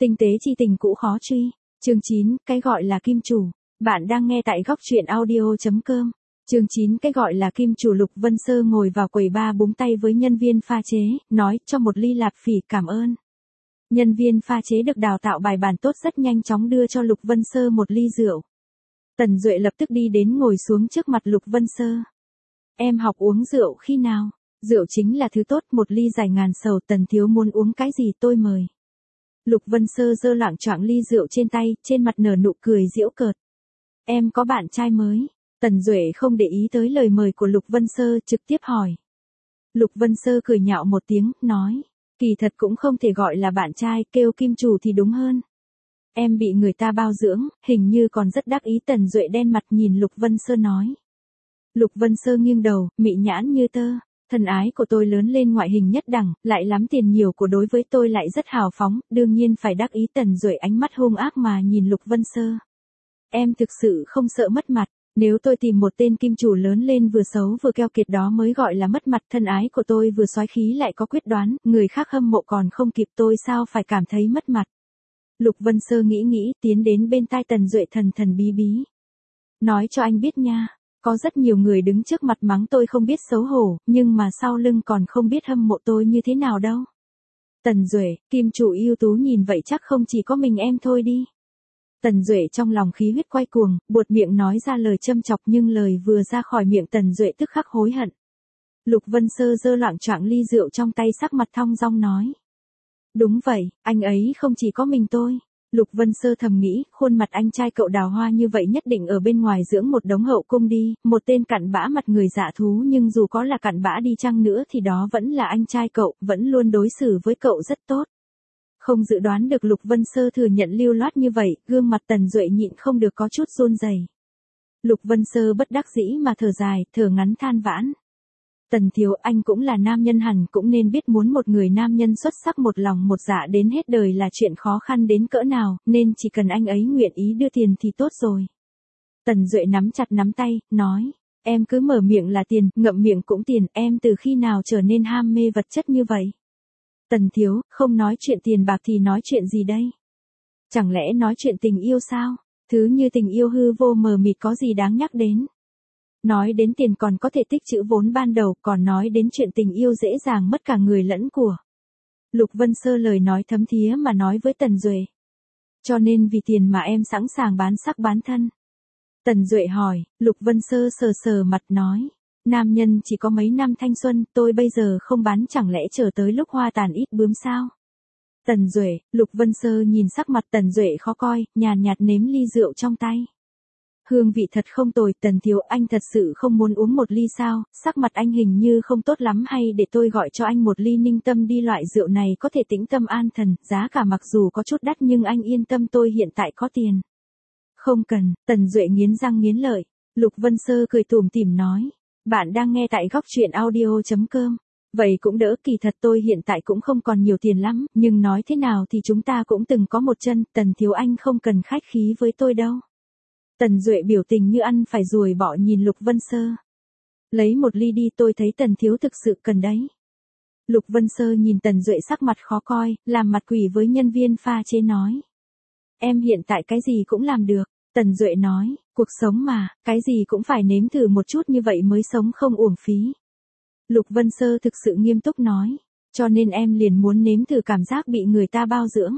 Tinh tế chi tình cũ khó truy. Chương 9, cái gọi là kim chủ. Bạn đang nghe tại góc truyện audio.com. Chương 9, cái gọi là kim chủ. Lục Vân Sơ ngồi vào quầy bar búng tay với nhân viên pha chế, nói cho một ly lạp phỉ, cảm ơn. Nhân viên pha chế được đào tạo bài bản tốt rất nhanh chóng đưa cho Lục Vân Sơ một ly rượu. Tần Duệ lập tức đi đến ngồi xuống trước mặt Lục Vân Sơ. Em học uống rượu khi nào? Rượu chính là thứ tốt, một ly giải ngàn sầu. Tần thiếu muốn uống cái gì tôi mời. Lục Vân Sơ giơ loạng choạng ly rượu trên tay, trên mặt nở nụ cười giễu cợt. Em có bạn trai mới. Tần Duệ không để ý tới lời mời của Lục Vân Sơ, trực tiếp hỏi. Lục Vân Sơ cười nhạo một tiếng, nói. Kỳ thật cũng không thể gọi là bạn trai, kêu kim chủ thì đúng hơn. Em bị người ta bao dưỡng, hình như còn rất đắc ý. Tần Duệ đen mặt nhìn Lục Vân Sơ nói. Lục Vân Sơ nghiêng đầu, mị nhãn như tơ. Thân ái của tôi lớn lên ngoại hình nhất đẳng, lại lắm tiền nhiều của đối với tôi lại rất hào phóng, đương nhiên phải đắc ý. Tần Duệ ánh mắt hung ác mà nhìn Lục Vân Sơ. Em thực sự không sợ mất mặt, nếu tôi tìm một tên kim chủ lớn lên vừa xấu vừa keo kiệt đó mới gọi là mất mặt. Thân ái của tôi vừa soái khí lại có quyết đoán, người khác hâm mộ còn không kịp, tôi sao phải cảm thấy mất mặt. Lục Vân Sơ nghĩ, tiến đến bên tai Tần Duệ thần thần bí bí. Nói cho anh biết nha. Có rất nhiều người đứng trước mặt mắng tôi không biết xấu hổ, nhưng mà sau lưng còn không biết hâm mộ tôi như thế nào đâu. Tần Duệ, kim chủ ưu tú nhìn vậy chắc không chỉ có mình em thôi đi. Tần Duệ trong lòng khí huyết quay cuồng, buột miệng nói ra lời châm chọc, nhưng lời vừa ra khỏi miệng Tần Duệ tức khắc hối hận. Lục Vân Sơ giơ loạng choạng ly rượu trong tay, sắc mặt thong dong nói. Đúng vậy, anh ấy không chỉ có mình tôi. Lục Vân Sơ thầm nghĩ, khuôn mặt anh trai cậu đào hoa như vậy nhất định ở bên ngoài dưỡng một đống hậu cung đi, một tên cặn bã mặt người dạ thú, nhưng dù có là cặn bã đi chăng nữa thì đó vẫn là anh trai cậu, vẫn luôn đối xử với cậu rất tốt. Không dự đoán được Lục Vân Sơ thừa nhận lưu loát như vậy, gương mặt Tần Duệ nhịn không được có chút run rẩy. Lục Vân Sơ bất đắc dĩ mà thở dài, thở ngắn than vãn. Tần thiếu, anh cũng là nam nhân hẳn cũng nên biết muốn một người nam nhân xuất sắc một lòng một dạ đến hết đời là chuyện khó khăn đến cỡ nào, nên chỉ cần anh ấy nguyện ý đưa tiền thì tốt rồi. Tần Duệ nắm chặt nắm tay, nói, em cứ mở miệng là tiền, ngậm miệng cũng tiền, em từ khi nào trở nên ham mê vật chất như vậy? Tần thiếu, không nói chuyện tiền bạc thì nói chuyện gì đây? Chẳng lẽ nói chuyện tình yêu sao? Thứ như tình yêu hư vô mờ mịt có gì đáng nhắc đến? Nói đến tiền còn có thể tích trữ vốn ban đầu, còn nói đến chuyện tình yêu dễ dàng mất cả người lẫn của. Lục Vân Sơ lời nói thấm thía mà nói với Tần Duệ. Cho nên vì tiền mà em sẵn sàng bán sắc bán thân. Tần Duệ hỏi, Lục Vân Sơ sờ sờ mặt nói. Nam nhân chỉ có mấy năm thanh xuân, tôi bây giờ không bán chẳng lẽ chờ tới lúc hoa tàn ít bướm sao? Tần Duệ, Lục Vân Sơ nhìn sắc mặt Tần Duệ khó coi, nhàn nhạt nếm ly rượu trong tay. Hương vị thật không tồi. Tần thiếu, anh thật sự không muốn uống một ly sao? Sắc mặt anh hình như không tốt lắm, hay để tôi gọi cho anh một ly Ninh Tâm đi, loại rượu này có thể tĩnh tâm an thần, giá cả mặc dù có chút đắt nhưng anh yên tâm, tôi hiện tại có tiền. Không cần. Tần Duệ nghiến răng nghiến lợi. Lục Vân Sơ cười tủm tỉm nói. Bạn đang nghe tại góc truyện audio.com. Vậy cũng đỡ, kỳ thật tôi hiện tại cũng không còn nhiều tiền lắm, nhưng nói thế nào thì chúng ta cũng từng có một chân. Tần thiếu, anh không cần khách khí với tôi đâu. Tần Duệ biểu tình như ăn phải ruồi bọ nhìn Lục Vân Sơ. Lấy một ly đi, tôi thấy Tần thiếu thực sự cần đấy. Lục Vân Sơ nhìn Tần Duệ sắc mặt khó coi, làm mặt quỷ với nhân viên pha chế nói. Em hiện tại cái gì cũng làm được. Tần Duệ nói, cuộc sống mà, cái gì cũng phải nếm thử một chút, như vậy mới sống không uổng phí. Lục Vân Sơ thực sự nghiêm túc nói, cho nên em liền muốn nếm thử cảm giác bị người ta bao dưỡng.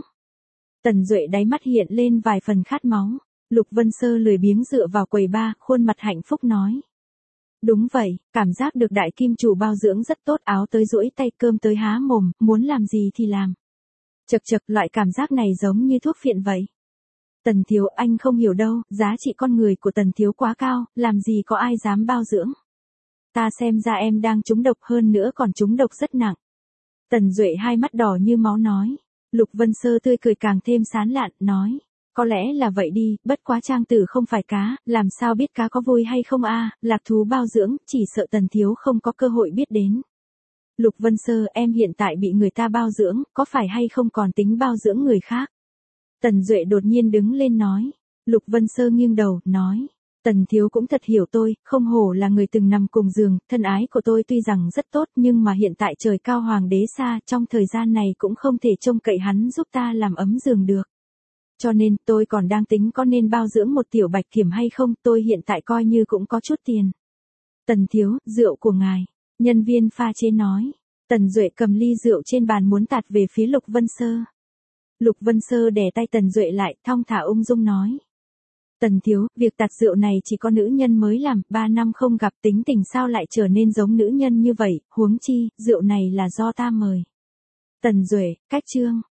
Tần Duệ đáy mắt hiện lên vài phần khát máu. Lục Vân Sơ lười biếng dựa vào quầy bar, khuôn mặt hạnh phúc nói. Đúng vậy, cảm giác được đại kim chủ bao dưỡng rất tốt, áo tới duỗi tay, cơm tới há mồm, muốn làm gì thì làm. Chật chật, loại cảm giác này giống như thuốc phiện vậy. Tần thiếu, anh không hiểu đâu, giá trị con người của Tần thiếu quá cao, làm gì có ai dám bao dưỡng. Ta xem ra em đang trúng độc, hơn nữa còn trúng độc rất nặng. Tần Duệ hai mắt đỏ như máu nói. Lục Vân Sơ tươi cười càng thêm sán lạn, nói. Có lẽ là vậy đi, bất quá trang tử không phải cá, làm sao biết cá có vui hay không a? Lạc thú bao dưỡng, chỉ sợ Tần thiếu không có cơ hội biết đến. Lục Vân Sơ, em hiện tại bị người ta bao dưỡng, có phải hay không còn tính bao dưỡng người khác? Tần Duệ đột nhiên đứng lên nói. Lục Vân Sơ nghiêng đầu, nói. Tần thiếu cũng thật hiểu tôi, không hổ là người từng nằm cùng giường, thân ái của tôi tuy rằng rất tốt nhưng mà hiện tại trời cao hoàng đế xa, trong thời gian này cũng không thể trông cậy hắn giúp ta làm ấm giường được. Cho nên tôi còn đang tính có nên bao dưỡng một tiểu bạch kiểm hay không, tôi hiện tại coi như cũng có chút tiền. Tần thiếu, rượu của ngài. Nhân viên pha chế nói. Tần Duệ cầm ly rượu trên bàn muốn tạt về phía Lục Vân Sơ. Lục Vân Sơ đè tay Tần Duệ lại, thong thả ung dung nói. Tần thiếu, việc tạt rượu này chỉ có nữ nhân mới làm, 3 năm không gặp tính tình sao lại trở nên giống nữ nhân như vậy, huống chi, rượu này là do ta mời. Tần Duệ, cách chương.